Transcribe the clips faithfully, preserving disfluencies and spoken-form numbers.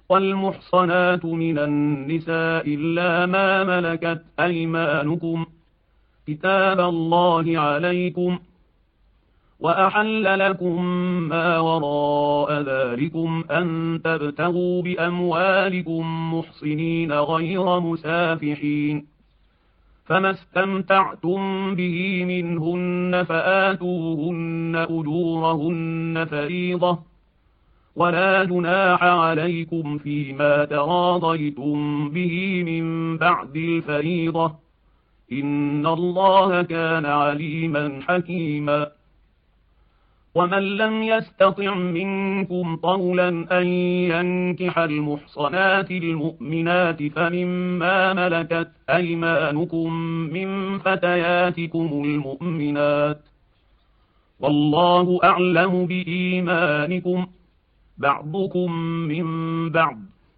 والمحصنات من النساء إلا ما ملكت أيمانكم كتاب الله عليكم، وأحل لكم ما وراء ذلكم أن تبتغوا بأموالكم محصنين غير مسافحين، فما استمتعتم به منهن فآتوهن أجورهن فريضة، ولا جناح عليكم فيما تراضيتم به من بعد الفريضة، إن الله كان عليما حكيما. ومن لم يستطع منكم طولا أن ينكح المحصنات المؤمنات فمما ملكت أيمانكم من فتياتكم المؤمنات، والله أعلم بإيمانكم، بعضكم من بعض،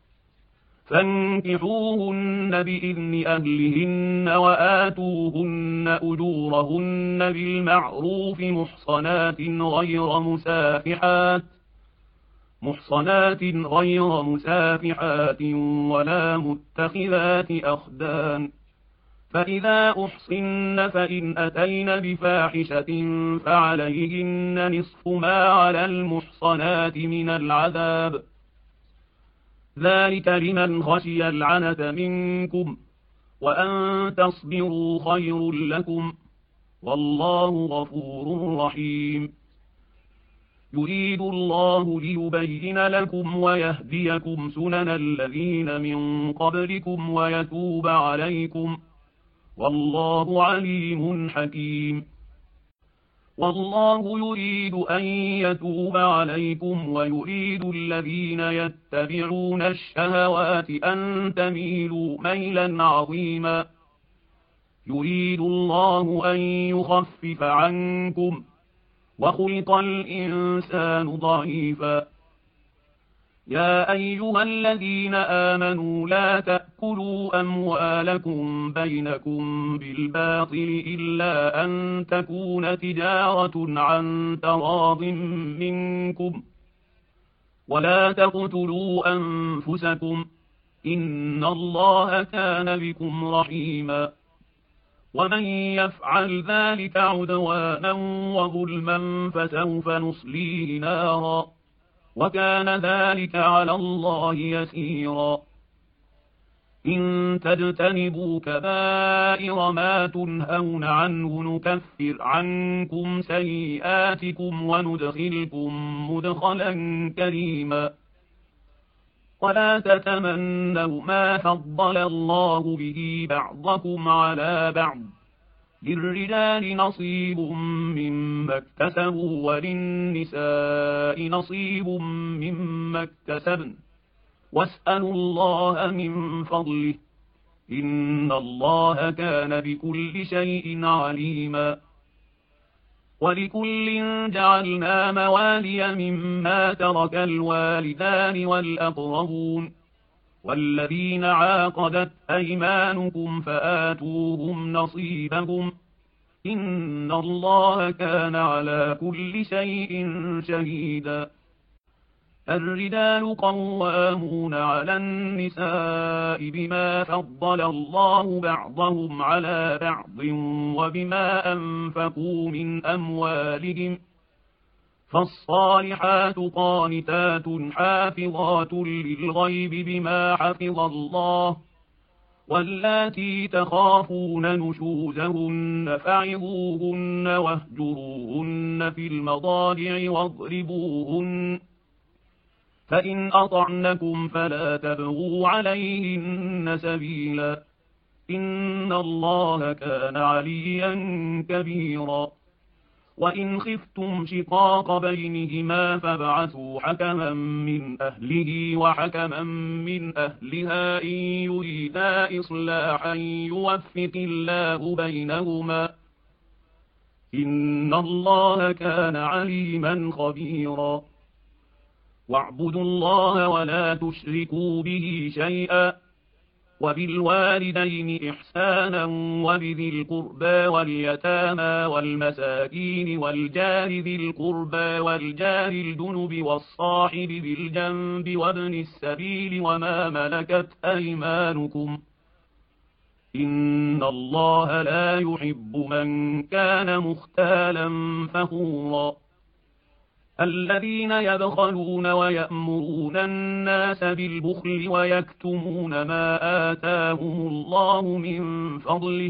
فانكحوهن بإذن أهلهن وآتوهن أجورهن بالمعروف محصنات غير مسافحات محصنات غير مسافحات ولا متخذات أخدان، فإذا أحصن فإن أتين بفاحشة فعليهن نصف ما على المحصنات من العذاب، ذلك لمن خشي العنة منكم، وأن تصبروا خير لكم، والله غفور رحيم. يريد الله ليبين لكم ويهديكم سنن الذين من قبلكم ويتوب عليكم، والله عليم حكيم. والله يريد أن يتوب عليكم ويريد الذين يتبعون الشهوات أن تميلوا ميلا عظيما. يريد الله أن يخفف عنكم، وخلق الإنسان ضعيفا. يا أيها الذين آمنوا لا تأكلوا أموالكم بينكم بالباطل إلا أن تكون تجارة عن تراض منكم، ولا تقتلوا أنفسكم، إن الله كان بكم رحيما. ومن يفعل ذلك عدوانا وظلما فسوف نصليه نارا، وكان ذلك على الله يسيرا. إن تجتنبوا كبائر ما تنهون عنه نكفر عنكم سيئاتكم وندخلكم مدخلا كريما. ولا تتمنوا ما فضل الله به بعضكم على بعض، للرجال نصيب مما اكتسبوا وللنساء نصيب مما اكتسبن، واسألوا الله من فضله، إن الله كان بكل شيء عليما. ولكل جعلنا موالي مما ترك الوالدان والأقربون والذين عاقدت أيمانكم فآتوهم نصيبهم، إن الله كان على كل شيء شهيدا. الرجال قوامون على النساء بما فضل الله بعضهم على بعض وبما أنفقوا من أموالهم، فالصالحات قانتات حافظات للغيب بما حفظ الله، واللاتي تخافون نشوزهن فعظوهن واهجروهن في المضاجع واضربوهن، فإن أطعنكم فلا تبغوا عليهن سبيلا، إن الله كان عليا كبيرا. وإن خفتم شقاق بينهما فابعثوا حكما من أهله وحكما من أهلها إن يريدا إصلاحا يوفق الله بينهما، إن الله كان عليما خبيرا. واعبدوا الله ولا تشركوا به شيئا، وبالوالدين إحسانا وبذي القربى واليتامى والمساكين والجار ذي القربى والجار الجنب والصاحب بالجنب وابن السبيل وما ملكت أيمانكم إن الله لا يحب من كان مختالا فخورا الذين يبخلون ويأمرون الناس بالبخل ويكتمون ما آتاهم الله من فضله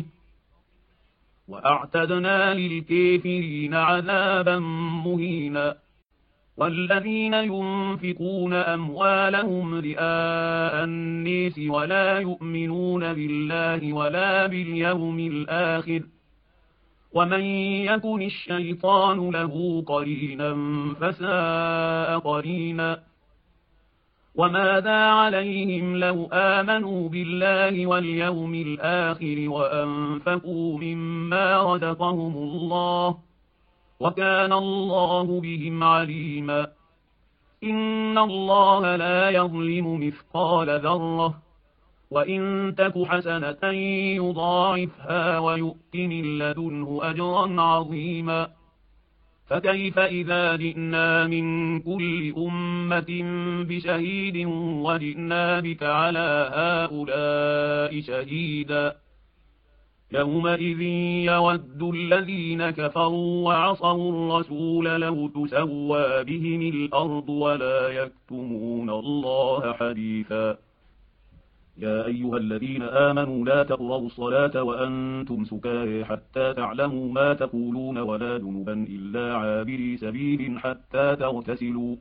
وأعتدنا للكافرين عذابا مهينا والذين ينفقون أموالهم رئاء الناس ولا يؤمنون بالله ولا باليوم الآخر ومن يكن الشيطان له قرينا فساء قرينا وماذا عليهم لو آمنوا بالله واليوم الآخر وأنفقوا مما رزقهم الله وكان الله بهم عليما إن الله لا يظلم مثقال ذرة وإن تك حسنة يضاعفها ويؤت من لدنه أجرا عظيما فكيف إذا جئنا من كل أمة بشهيد وجئنا بك على هؤلاء شهيدا يومئذ يود الذين كفروا وعصوا الرسول لو تسوى بهم الأرض ولا يكتمون الله حديثا يا أيها الذين آمنوا لا تقربوا الصلاة وأنتم سكارى حتى تعلموا ما تقولون ولا جنبا إلا عابري سبيل حتى تغتسلوا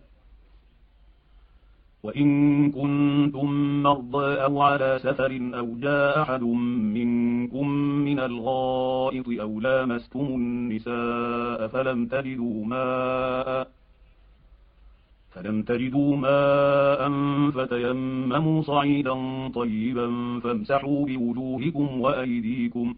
وإن كنتم مرضى أو على سفر أو جاء أحد منكم من الغائط أو لامستم النساء فلم تجدوا ماء فلم تجدوا ماء فتيمموا صعيدا طيبا فامسحوا بوجوهكم وأيديكم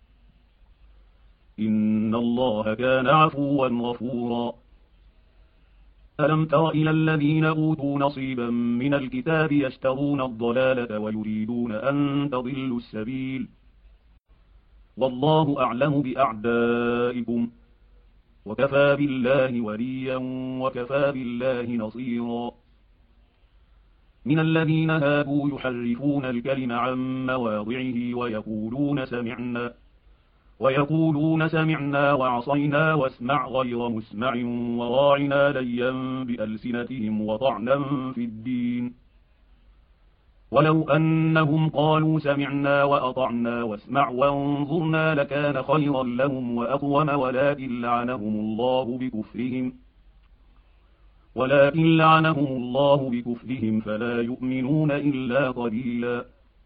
إن الله كان عفوا غفورا ألم تر إلى الذين أوتوا نصيبا من الكتاب يشترون الضلالة ويريدون أن تضلوا السبيل والله أعلم بأعدائكم وكفى بالله وليا وكفى بالله نصيرا من الذين هادوا يحرفون الكلم عن مواضعه ويقولون سمعنا ويقولون سمعنا وعصينا واسمع غير مسمع وراعنا ليا بألسنتهم وطعنا في الدين ولو أنهم قالوا سمعنا وأطعنا واسمع وانظرنا لكان خيرا لهم وأقوم ولكن لعنهم الله بكفرهم ولكن لعنهم الله بكفرهم فلا يؤمنون إلا قليلا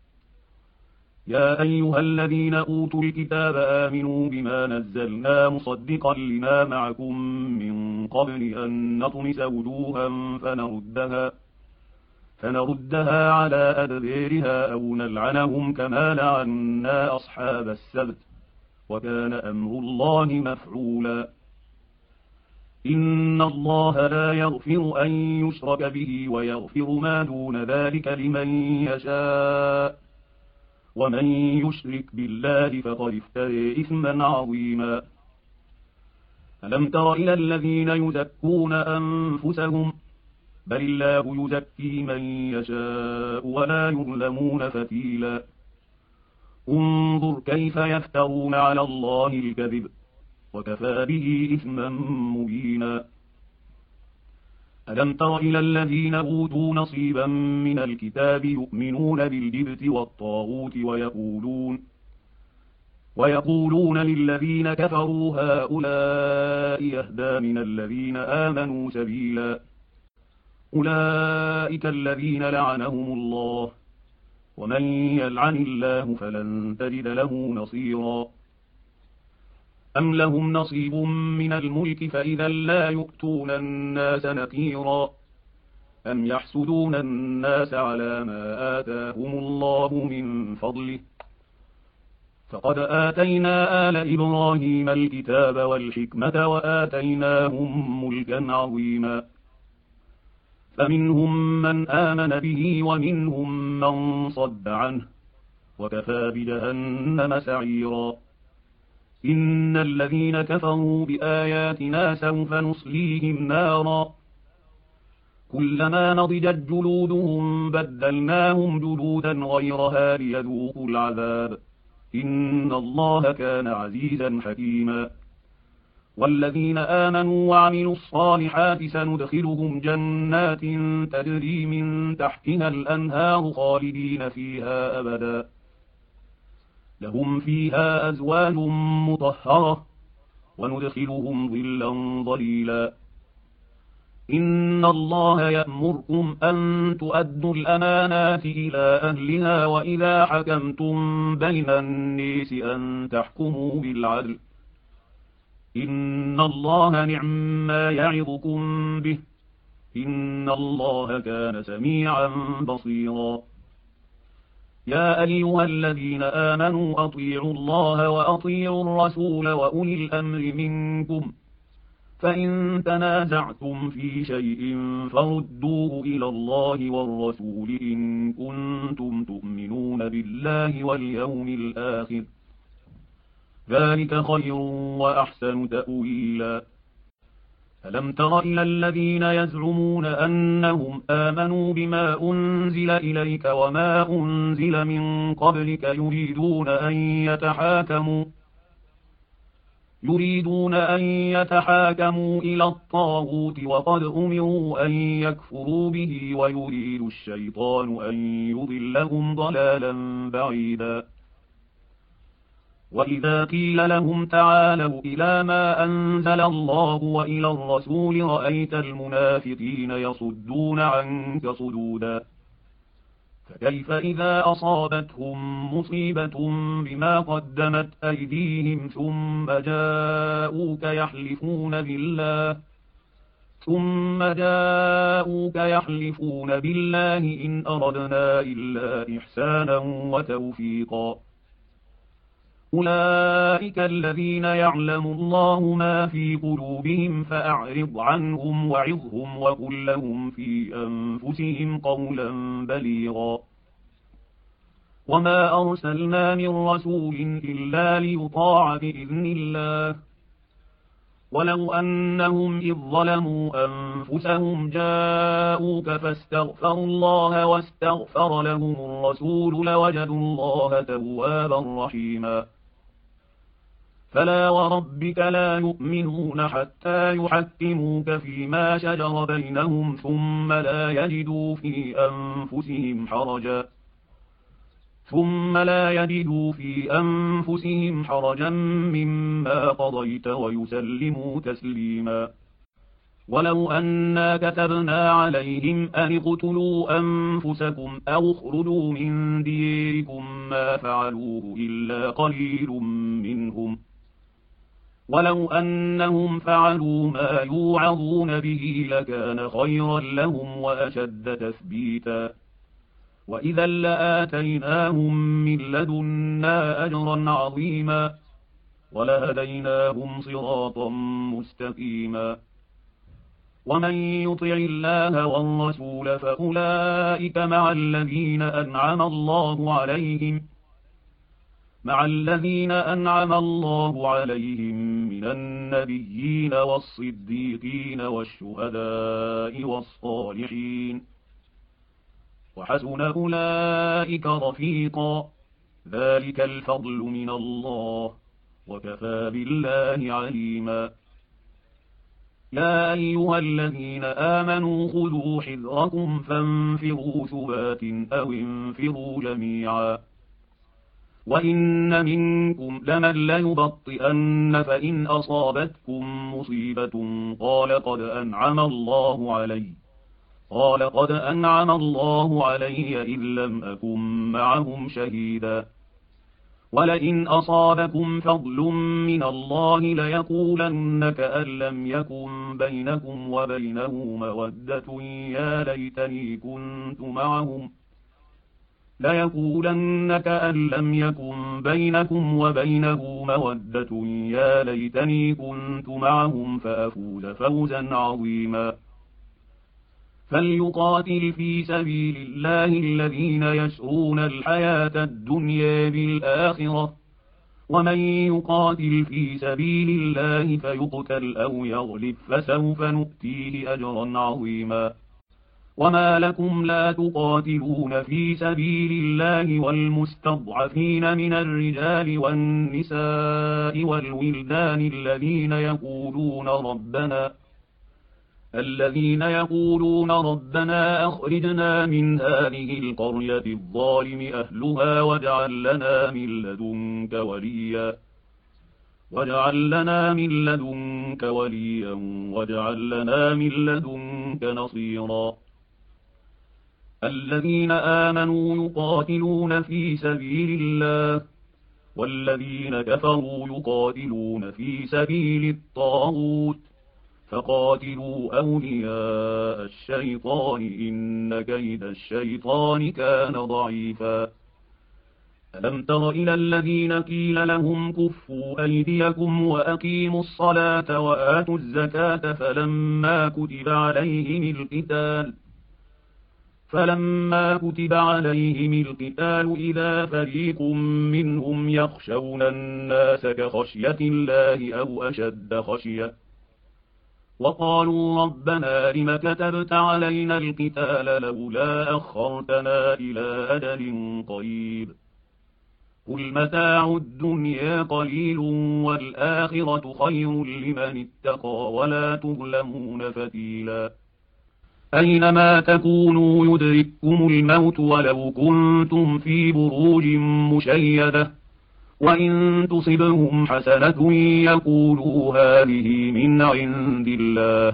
يا أيها الذين أوتوا الكتاب آمنوا بما نزلنا مصدقا لما معكم من قبل أن نطمس وجوها فنردها فنردها على أدبيرها أو نلعنهم كما لعنا أصحاب السبت وكان أمر الله مفعولا إن الله لا يغفر أن يشرك به ويغفر ما دون ذلك لمن يشاء ومن يشرك بالله فقد افترى إثما عظيما ألم تر إلى الذين يزكون أنفسهم بل الله يزكي من يشاء ولا يظلمون فتيلا انظر كيف يفترون على الله الكذب وكفى به إثما مبينا ألم تر إلى الذين أوتوا نصيبا من الكتاب يؤمنون بالجبت والطاغوت ويقولون ويقولون للذين كفروا هؤلاء يهدى من الذين آمنوا سبيلا أولئك الذين لعنهم الله ومن يلعن الله فلن تجد له نصيرا أم لهم نصيب من الملك فإذا لا يؤتون الناس نقيرا أم يحسدون الناس على ما آتاهم الله من فضله فقد آتينا آل إبراهيم الكتاب والحكمة وآتيناهم ملكا عظيما فمنهم من آمن به ومنهم من صد عنه وكفى بجهنم سعيرا. إن الذين كفروا بآياتنا سوف نصليهم نارا كلما نضجت جلودهم بدلناهم جلودا غيرها ليذوقوا العذاب إن الله كان عزيزا حكيما. والذين آمنوا وعملوا الصالحات سندخلهم جنات تجري من تحتها الأنهار خالدين فيها أبدا لهم فيها أزواج مطهرة وندخلهم ظلا ظليلا. إن الله يأمركم أن تؤدوا الأمانات إلى أهلها وإذا حكمتم بين الناس أن تحكموا بالعدل إن الله نعم ما يعظكم به إن الله كان سميعا بصيرا. يا أيها الذين آمنوا أطيعوا الله وأطيعوا الرسول وأولي الأمر منكم فإن تنازعتم في شيء فردوه إلى الله والرسول إن كنتم تؤمنون بالله واليوم الآخر ذلك خير وأحسن تأويلا. ألم تر إلى الذين يزعمون أنهم آمنوا بما أنزل إليك وما أنزل من قبلك يريدون أن يتحاكموا يريدون أن يتحاكموا إلى الطاغوت وقد أمروا أن يكفروا به ويريد الشيطان أن يضلهم ضلالا بعيدا. وإذا قيل لهم تعالوا إلى ما أنزل الله وإلى الرسول رأيت المنافقين يصدون عنك صدودا. فكيف إذا أصابتهم مصيبة بما قدمت أيديهم ثم جاءوك يحلفون بالله ثم جاءوك يحلفون بالله إن أردنا إلا إحسانا وتوفيقا. أولئك الذين يعلم الله ما في قلوبهم فأعرض عنهم وعظهم وقل لهم في أنفسهم قولا بليغا. وما أرسلنا من رسول إلا ليطاع بإذن الله ولو أنهم إذ ظلموا أنفسهم جاءوك فاستغفروا الله واستغفر لهم الرسول لوجدوا الله توابا رحيما. فلا وربك لا يؤمنون حتى يحكموك فيما شجر بينهم ثم لا يجدوا في أنفسهم حرجا ثم لا يجدوا في أنفسهم حرجا مما قضيت ويسلموا تسليما. ولو أنا كتبنا عليهم أن اقتلوا أنفسكم أو اخرجوا من ديركم ما فعلوه إلا قليل منهم ولو أنهم فعلوا ما يوعظون به لكان خيرا لهم وأشد تثبيتا. وإذا لآتيناهم من لدنا أجرا عظيما ولهديناهم صراطا مستقيما. ومن يطع الله والرسول فأولئك مع الذين أنعم الله عليهم مع الذين أنعم الله عليهم من النبيين والصديقين والشهداء والصالحين وحسن أولئك رفيقا ذلك الفضل من الله وكفى بالله عليما. يا أيها الذين آمنوا خذوا حذركم فانفروا ثبات أو انفروا جميعا. وإن منكم لمن ليبطئن فإن أصابتكم مصيبة قال قد أنعم الله علي قال قد أنعم الله علي إذ لم أكن معهم شهيدا. ولئن أصابكم فضل من الله ليقولن كأن لم يكن بينكم وبينه مودة يا ليتني كنت معهم ليقولن كأن لم يكن بينكم وبينه مودة يا ليتني كنت معهم فأفوز فوزا عظيما. فليقاتل في سبيل الله الذين يشرون الحياة الدنيا بالآخرة، ومن يقاتل في سبيل الله فيقتل أو يغلب فسوف نؤتيه أجرا عظيما. وما لكم لا تقاتلون في سبيل الله والمستضعفين من الرجال والنساء والولدان الذين يقولون ربنا الذين يقولون ربنا أخرجنا من هذه القرية الظالم أهلها واجعل لنا من لدنك وليا واجعل لنا من لدنك وليا واجعل لنا من لدنك نصيرا. الذين آمنوا يقاتلون في سبيل الله والذين كفروا يقاتلون في سبيل الطاغوت فقاتلوا أولياء الشيطان إن كيد الشيطان كان ضعيفا. ألم تر إلى الذين قيل لهم كفوا أيديكم وأقيموا الصلاة وآتوا الزكاة فلما كتب عليهم القتال فلما كتب عليهم القتال إذا فريق منهم يخشون الناس كخشية الله أو أشد خشية وقالوا ربنا لم كتبت علينا القتال لولا أخرتنا إلى أجل قريب قل متاع الدنيا قليل والآخرة خير لمن اتقى ولا تظلمون فتيلا. أينما تكونوا يدرككم الموت ولو كنتم في بروج مشيدة وإن تصبهم حسنة يقولوا هذه من عند الله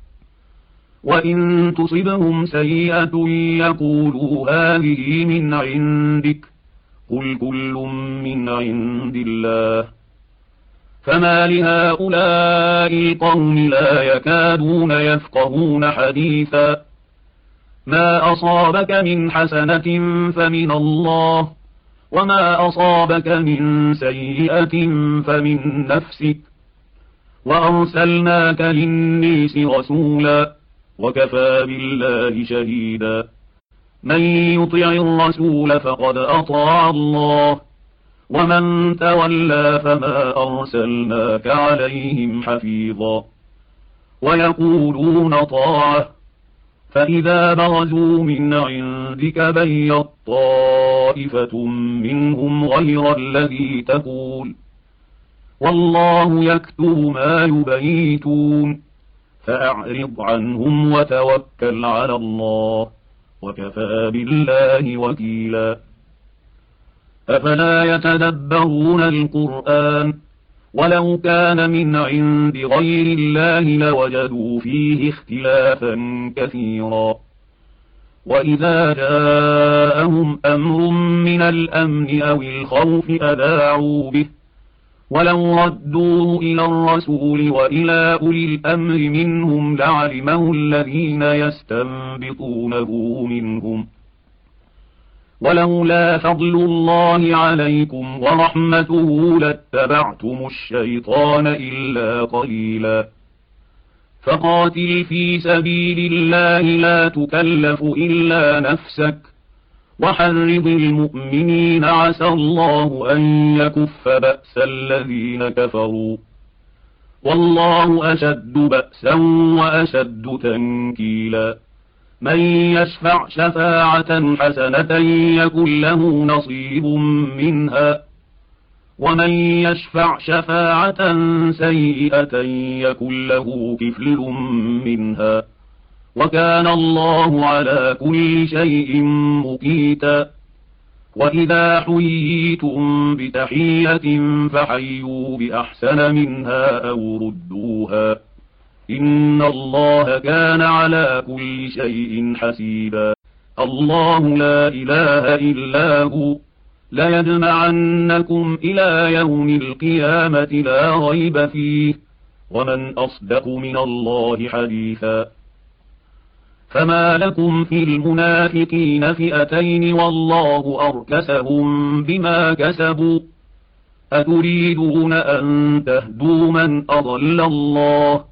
وإن تصبهم سيئة يقولوا هذه من عندك قل كل من عند الله. فما لهؤلاء القوم لا يكادون يفقهون حديثا. ما أصابك من حسنة فمن الله وما أصابك من سيئة فمن نفسك وأرسلناك للناس رسولا وكفى بالله شهيدا. من يطع الرسول فقد أطاع الله ومن تولى فما أرسلناك عليهم حفيظا. ويقولون طاعة فإذا برزوا من عندك بيت طائفة منهم غير الذي تقول والله يكتب ما يبيتون فأعرض عنهم وتوكل على الله وكفى بالله وكيلا. أفلا يتدبرون القرآن ولو كان من عند غير الله لوجدوا فيه اختلافا كثيرا. وإذا جاءهم أمر من الأمن أو الخوف أذاعوا به ولو ردوه إلى الرسول وإلى أولي الأمر منهم لعلمه الذين يستنبطونه منهم ولولا فضل الله عليكم ورحمته لاتبعتم الشيطان إلا قليلا. فقاتل في سبيل الله لا تكلف إلا نفسك وحرض المؤمنين عسى الله أن يكف بأس الذين كفروا والله أشد بأسا وأشد تنكيلا. من يشفع شفاعة حسنة يكن له نصيب منها ومن يشفع شفاعة سيئة يكن له كفل منها وكان الله على كل شيء مقيتا. وإذا حييتم بتحية فحيوا بأحسن منها أو ردوها إن الله كان على كل شيء حسيبا. الله لا إله إلا هو ليجمعنكم إلى يوم القيامة لا ريب فيه ومن أصدق من الله حديثا. فما لكم في المنافقين فئتين والله أركسهم بما كسبوا أتريدون أن تهدوا من أضل الله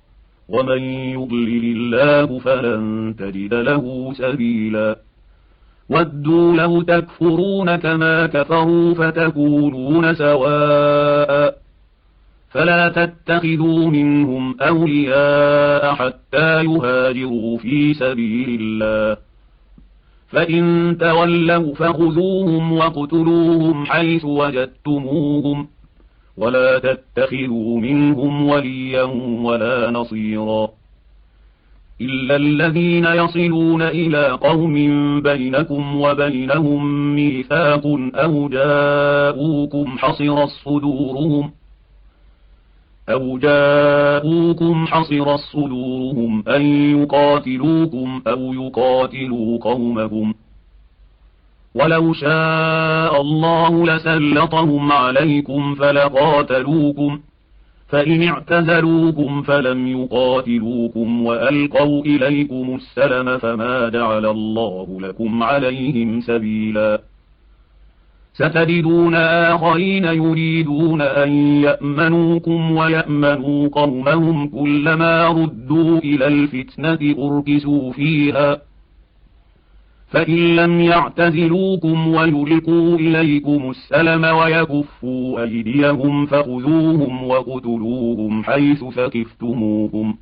ومن يضلل الله فلن تجد له سبيلا ودوا لو تكفرون كما كفروا فتكونون سواء فلا تتخذوا منهم أولياء حتى يهاجروا في سبيل الله فإن تولوا فخذوهم واقتلوهم حيث وجدتموهم ولا تتخذوا منهم وليا ولا نصيرا إلا الذين يصلون إلى قوم بينكم وبينهم ميثاق أو جاءوكم حصرت صدورهم أو جاءوكم حصرت صدورهم أن يقاتلوكم أو يقاتلوا قومهم ولو شاء الله لسلطهم عليكم فلقاتلوكم فإن اعتزلوكم فلم يقاتلوكم وألقوا إليكم السلم فما جعل الله لكم عليهم سبيلا ستجدون آخرين يريدون أن يأمنوكم ويأمنوا قومهم كلما ردوا إلى الفتنة أركسوا فيها فإن لم يعتزلوكم ويلقوا إليكم السلم ويكفوا أيديهم فخذوهم وقتلوهم حيث ثقفتموهم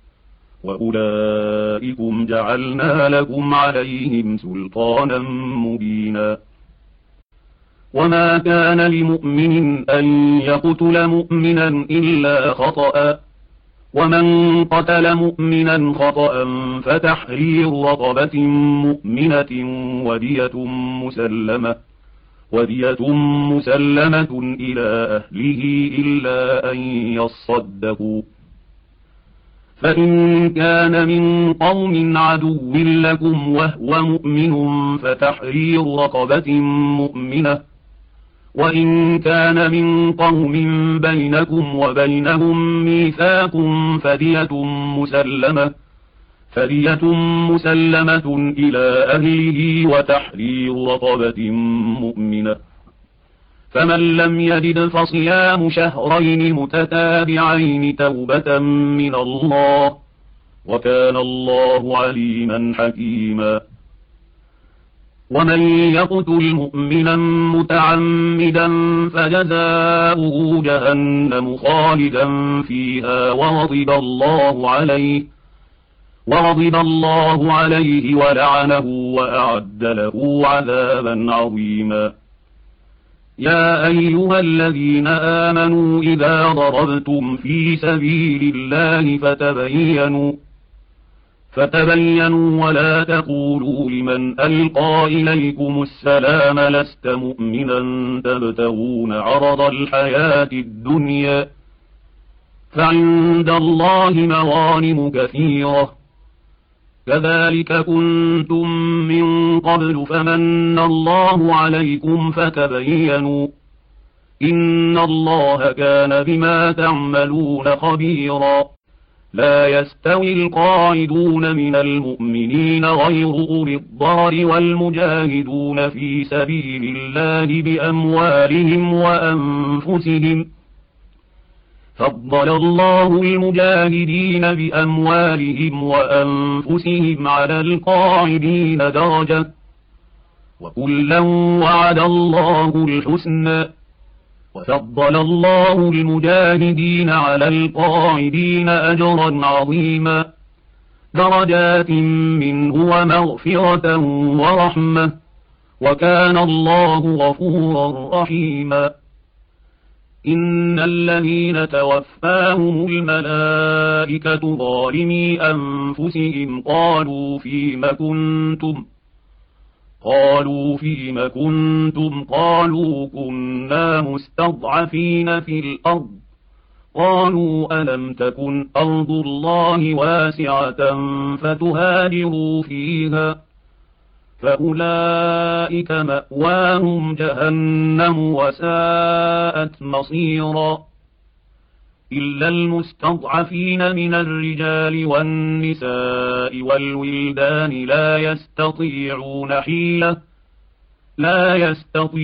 وأولئكم جعلنا لكم عليهم سلطانا مبينا وما كان لمؤمن أن يقتل مؤمنا إلا خطأ ومن قتل مؤمنا خطأ فتحرير رقبة مؤمنة ودية مسلمة ودية مسلمة إلى أهله إلا أن يصدقوا فإن كان من قوم عدو لكم وهو مؤمن فتحرير رقبة مؤمنة وإن كان من قوم بينكم وبينهم ميثاق فدية مسلمة فدية مسلمة إلى أهله وتحرير رقبة مؤمنة فمن لم يجد فصيام شهرين متتابعين توبة من الله وكان الله عليما حكيما ومن يقتل مؤمنا متعمدا فجزاؤه جهنم خالدا فيها وغضب الله عليه وغضب الله عليه ولعنه وأعد له عذابا عظيما يا أيها الذين آمنوا إذا ضربتم في سبيل الله فتبينوا فتبينوا ولا تقولوا لمن ألقى إليكم السلام لست مؤمنا تبتغون عرض الحياة الدنيا فعند الله مغانم كثيرة كذلك كنتم من قبل فمن الله عليكم فتبينوا إن الله كان بما تعملون خبيرا لا يستوي القاعدون من المؤمنين غير أولي الضرر والمجاهدون في سبيل الله بأموالهم وأنفسهم فضل الله المجاهدين بأموالهم وأنفسهم على القاعدين درجة وكلا وعد الله الحسنى وفضل الله المجاهدين على القاعدين أجرا عظيما درجات منه ومغفرة ورحمة وكان الله غفورا رحيما إن الذين توفاهم الملائكة ظالمي أنفسهم قالوا فيم كنتم قالوا فيم كنتم قالوا كنا مستضعفين في الأرض قالوا ألم تكن أرض الله واسعة فتهاجروا فيها فأولئك مأواهم جهنم وساءت مصيرا إلا المستضعفين من الرجال والنساء والولدان لا يستطيعون حيلة لا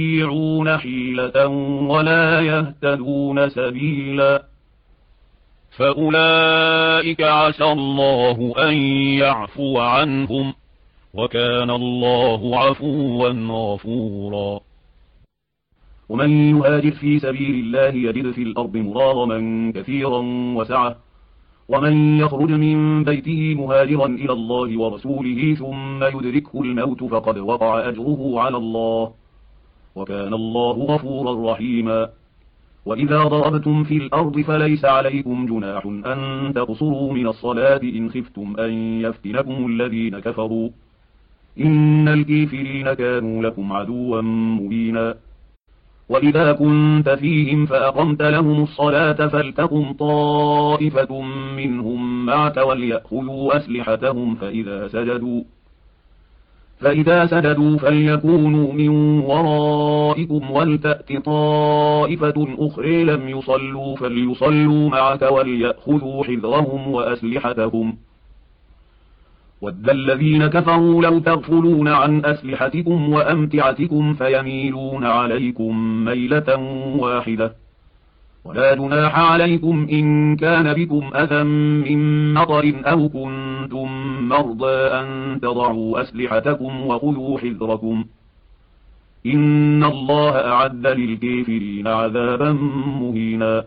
يستطيعون حيلة ولا يهتدون سبيلا فأولئك عسى الله أن يعفو عنهم، وكان الله عفوا غفورا. ومن يهاجر في سبيل الله يجد في الأرض مراغما كثيرا وسعة، ومن يخرج من بيته مهاجرا إلى الله ورسوله ثم يدركه الموت فقد وقع أجره على الله، وكان الله غفورا رحيما. وإذا ضربتم في الأرض فليس عليكم جناح أن تقصروا من الصلاة إن خفتم أن يفتنكم الذين كفروا، إن الكافرين كانوا لكم عدوا مبينا. وإذا كنت فيهم فأقمت لهم الصلاة فلتقم طائفة منهم معك وليأخذوا أسلحتهم فإذا سجدوا فإذا سجدوا فليكونوا من ورائكم ولتأت طائفة أخرى لم يصلوا فليصلوا معك وليأخذوا حذرهم وأسلحتهم. ود الذين كفروا لو تغفلون عن أسلحتكم وأمتعتكم فيميلون عليكم ميلة واحدة. ولا جناح عليكم إن كان بكم أذى من مطر أو كنتم مرضى أن تضعوا أسلحتكم وخذوا حذركم، إن الله أعد للكافرين عذابا مهينا.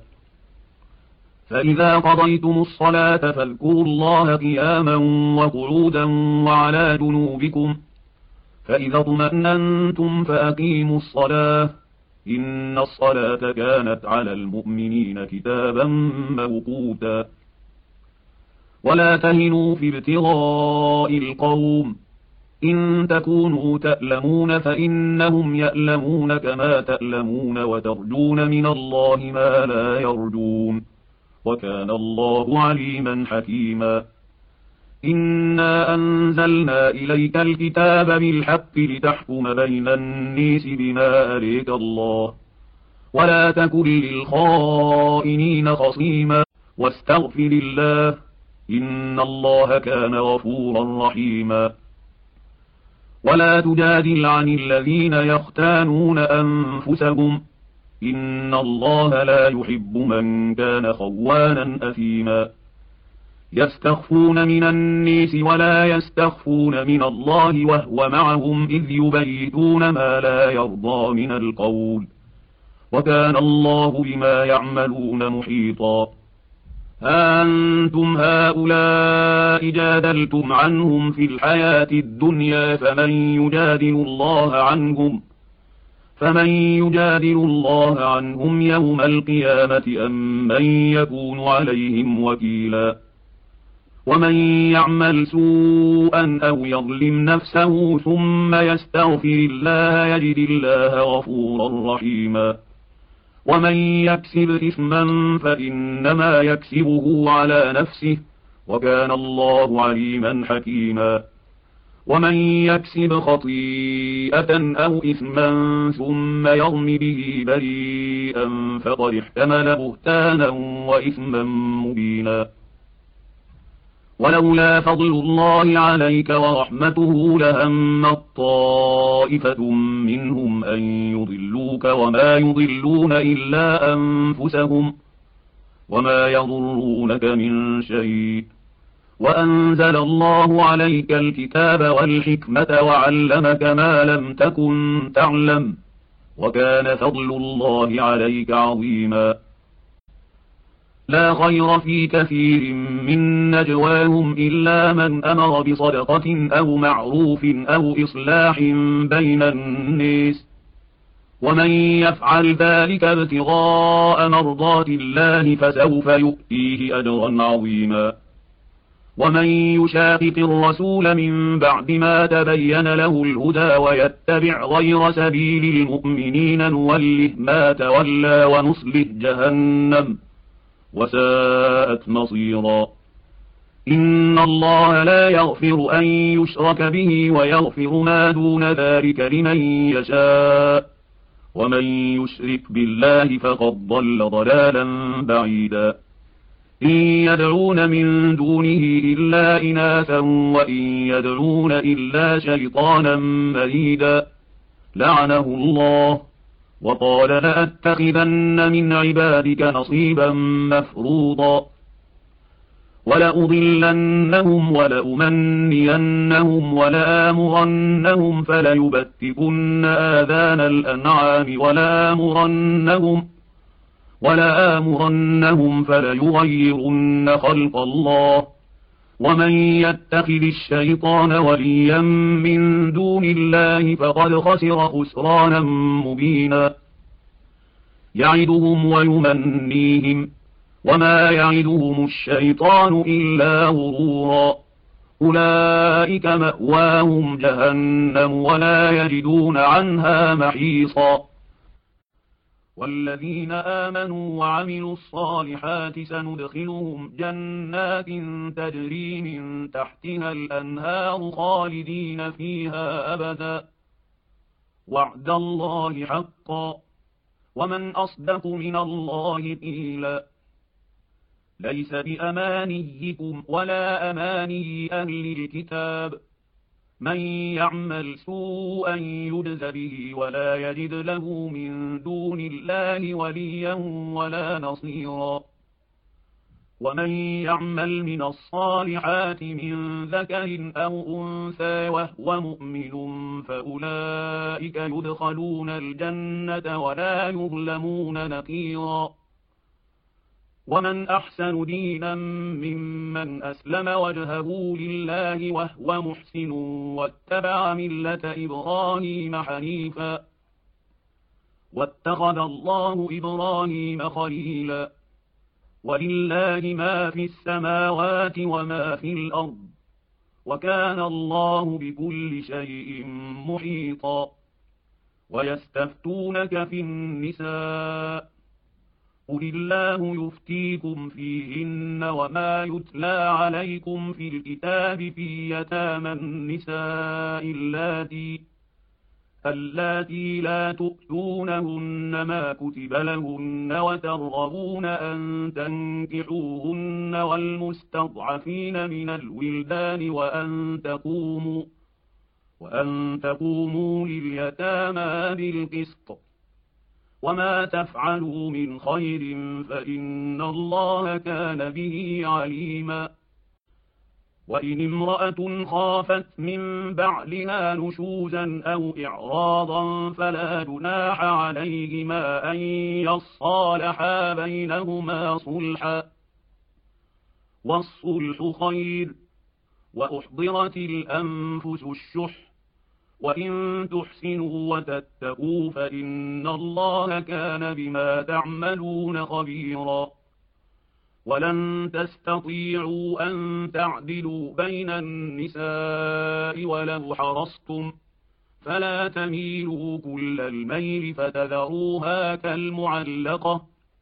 فإذا قضيتم الصلاة فاذكروا الله قياما وقعودا وعلى جنوبكم، فإذا اطمأننتم فأقيموا الصلاة، إن الصلاة كانت على المؤمنين كتابا موقوتا. ولا تهنوا في ابتغاء القوم، إن تكونوا تألمون فإنهم يألمون كما تألمون وترجون من الله ما لا يرجون، وكان الله عليما حكيما. إنا أنزلنا إليك الكتاب بالحق لتحكم بين الناس بما أريك الله، ولا تكن للخائنين خصيما، واستغفر الله، إن الله كان غفورا رحيما. ولا تجادل عن الذين يختانون أنفسهم، إن الله لا يحب من كان خوانا أثيما. يستخفون من الناس ولا يستخفون من الله وهو معهم إذ يبيتون ما لا يرضى من القول، وكان الله بما يعملون محيطا. أنتم هؤلاء جادلتم عنهم في الحياة الدنيا فمن يجادل الله عنهم فمن يجادل الله عنهم يوم القيامة أم من يكون عليهم وكيلا. ومن يعمل سوءا أو يظلم نفسه ثم يستغفر الله يجد الله غفورا رحيما. ومن يكسب إثما فإنما يكسبه على نفسه، وكان الله عليما حكيما. ومن يكسب خطيئة أو إثما ثم يرم به بريئا فقد احتمل بهتانا وإثما مبينا. ولولا فضل الله عليك ورحمته لهمت طائفة منهم أن يضلوك وما يضلون إلا أنفسهم وما يضرونك من شيء، وأنزل الله عليك الكتاب والحكمة وعلمك ما لم تكن تعلم، وكان فضل الله عليك عظيما. لا خير في كثير من نجواهم إلا من أمر بصدقة أو معروف أو إصلاح بين الناس، ومن يفعل ذلك ابتغاء مرضات الله فسوف يؤتيه أجرا عظيما. ومن يشاقق الرسول من بعد ما تبين له الهدى ويتبع غير سبيل المؤمنين نوله ما تولى ونصله جهنم وساءت مصيرا. إن الله لا يغفر أن يشرك به ويغفر ما دون ذلك لمن يشاء، ومن يشرك بالله فقد ضل ضلالا بعيدا. إن يدعون من دونه إلا إناثا وإن يدعون إلا شيطانا مريدا لعنه الله، وقال لأتخذن من عبادك نصيبا مفروضا. ولأضلنهم ولأمنينهم ولآمرنهم فليبتكن آذان الأنعام ولآمرنهم ولآمرنهم فليغيرن خلق الله ومن يتخذ الشيطان وليا من دون الله فقد خسر خسرانا مبينا يعدهم ويمنيهم وما يعدهم الشيطان إلا غرورا أولئك مأواهم جهنم ولا يجدون عنها محيصا والذين آمنوا وعملوا الصالحات سندخلهم جنات تجري من تحتها الأنهار خالدين فيها أبدا وعد الله حقا ومن أصدق من الله قيلا ليس بأمانيكم ولا أماني أهل الكتاب من يعمل سوءا يجز به ولا يجد له من دون الله وليا ولا نصيرا ومن يعمل من الصالحات من ذكر أو أنثى وهو مؤمن فأولئك يدخلون الجنة ولا يظلمون نقيرا ومن أحسن دينا ممن أسلم وجهه لله وهو محسن واتبع ملة إبراهيم حنيفا واتخذ الله إبراهيم خليلا ولله ما في السماوات وما في الأرض وكان الله بكل شيء محيطا ويستفتونك في النساء قل الله يفتيكم فيهن وما يتلى عليكم في الكتاب في يتامى النساء اللاتي اللاتي لا تؤتونهن ما كتب لهن وترغبون أن تنكحوهن والمستضعفين من الولدان وأن تقوموا وأن تقوموا لليتامى بالقسط وما تفعلوا من خير فإن الله كان به عليما وإن امرأة خافت من بعلها نشوزا أو إعراضا فلا جناح عليهما أن يصالحا بينهما صلحا والصلح خير وأحضرت الأنفس الشح وإن تحسنوا وتتقوا فإن الله كان بما تعملون خبيرا ولن تستطيعوا أن تعدلوا بين النساء ولو حرصتم فلا تميلوا كل الميل فتذروها كالمعلقة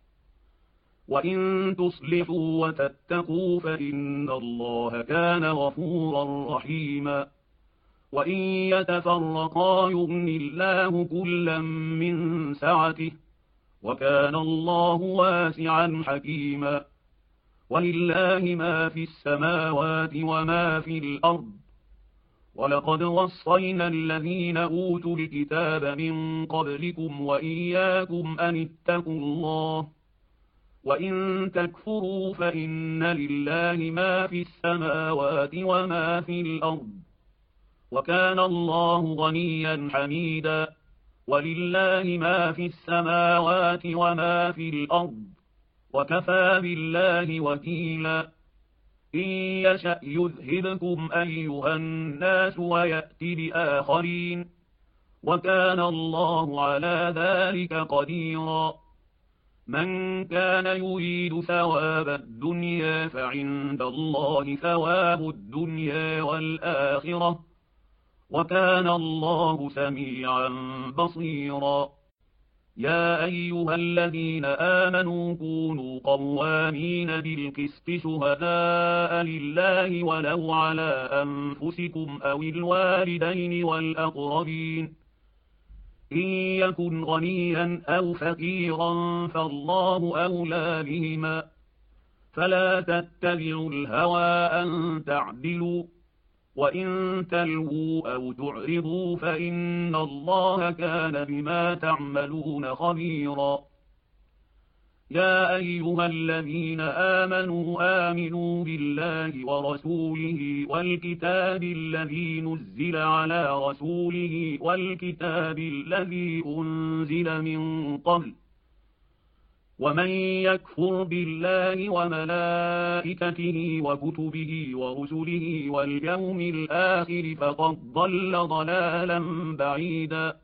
وإن تصلحوا وتتقوا فإن الله كان غفورا رحيما وإن يتفرقا يغن الله كلا من سعته وكان الله واسعا حكيما ولله ما في السماوات وما في الأرض ولقد وصينا الذين أوتوا الكتاب من قبلكم وإياكم أن اتقوا الله وإن تكفروا فإن لله ما في السماوات وما في الأرض وكان الله غنيا حميدا ولله ما في السماوات وما في الأرض وكفى بالله وكيلا إن يشأ يذهبكم أيها الناس ويأتي بآخرين وكان الله على ذلك قديرا من كان يريد ثواب الدنيا فعند الله ثواب الدنيا والآخرة وكان الله سميعا بصيرا يا أيها الذين آمنوا كونوا قوامين بالقسط شهداء لله ولو على أنفسكم أو الوالدين والأقربين إن يكن غنيا أو فقيرا فالله أولى بهما فلا تتبعوا الهوى أن تعدلوا وإن تلووا أو تعرضوا فإن الله كان بما تعملون خبيرا يا أيها الذين آمنوا آمنوا بالله ورسوله والكتاب الذي نزل على رسوله والكتاب الذي أنزل من قبل ومن يكفر بالله وملائكته وكتبه ورسله واليوم الآخر فقد ضل ضلالا بعيدا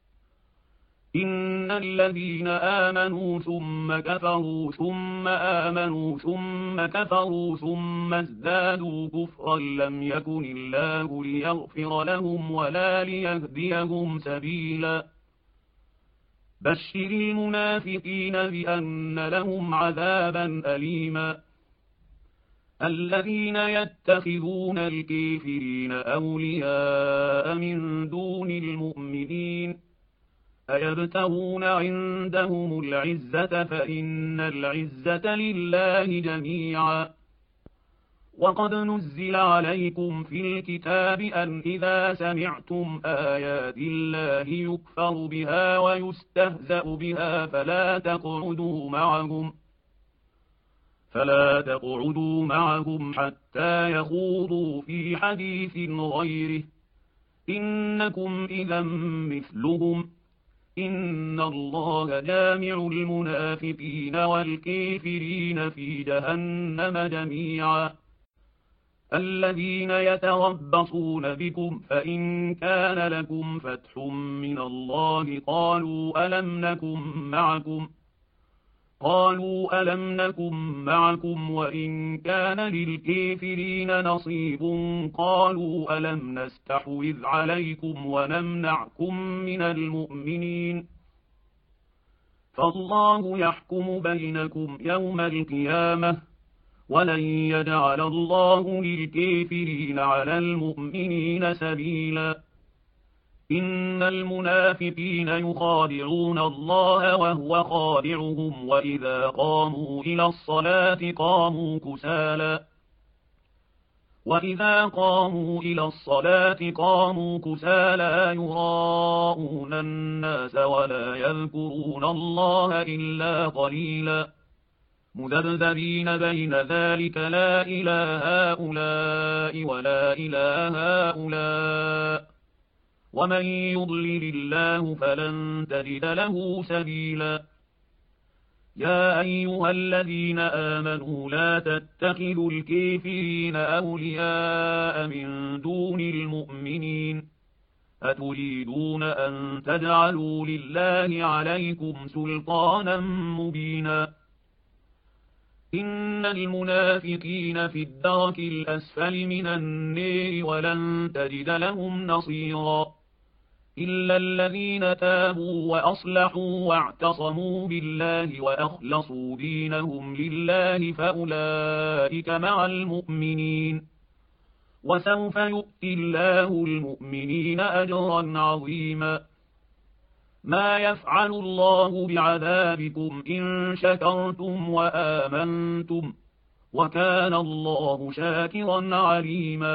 إن الذين آمنوا ثم كفروا ثم آمنوا ثم كفروا ثم ازدادوا كفرا لم يكن الله ليغفر لهم ولا ليهديهم سبيلا بشر المنافقين بأن لهم عذابا أليما الذين يتخذون الكافرين أولياء من دون المؤمنين أيبتغون عندهم العزة فإن العزة لله جميعا وقد نزل عليكم في الكتاب أن إذا سمعتم آيات الله يكفر بها ويستهزأ بها فلا تقعدوا معهم فلا تقعدوا معهم حتى يخوضوا في حديث غيره إنكم إذا مثلهم إن الله جامع المنافقين والكافرين في جهنم جميعا الذين يتربصون بكم فإن كان لكم فتح من الله قالوا ألم نكن معكم قالوا ألم نكن معكم وإن كان للكافرين نصيب قالوا ألم نستحوذ عليكم ونمنعكم من المؤمنين فالله يحكم بينكم يوم القيامة ولن يجعل الله للكافرين على المؤمنين سبيلا إن المنافقين يخادعون الله وهو خادعهم وإذا قاموا إلى الصلاة قاموا كسالى وإذا قاموا إلى الصلاة قاموا كسالى يراءون الناس ولا يذكرون الله إلا قليلا مذبذبين بين ذلك لا إله هؤلاء ولا إله هؤلاء ومن يضلل الله فلن تجد له سبيلا يا أيها الذين آمنوا لا تتخذوا الكافرين أولياء من دون المؤمنين أتريدون أن تجعلوا لله عليكم سلطانا مبينا إن المنافقين في الدرك الأسفل من النار ولن تجد لهم نصيرا إلا الذين تابوا وأصلحوا واعتصموا بالله وأخلصوا دينهم لله فأولئك مع المؤمنين وسوف يؤتي الله المؤمنين أجرا عظيما ما يفعل الله بعذابكم إن شكرتم وآمنتم وكان الله شاكرا عليما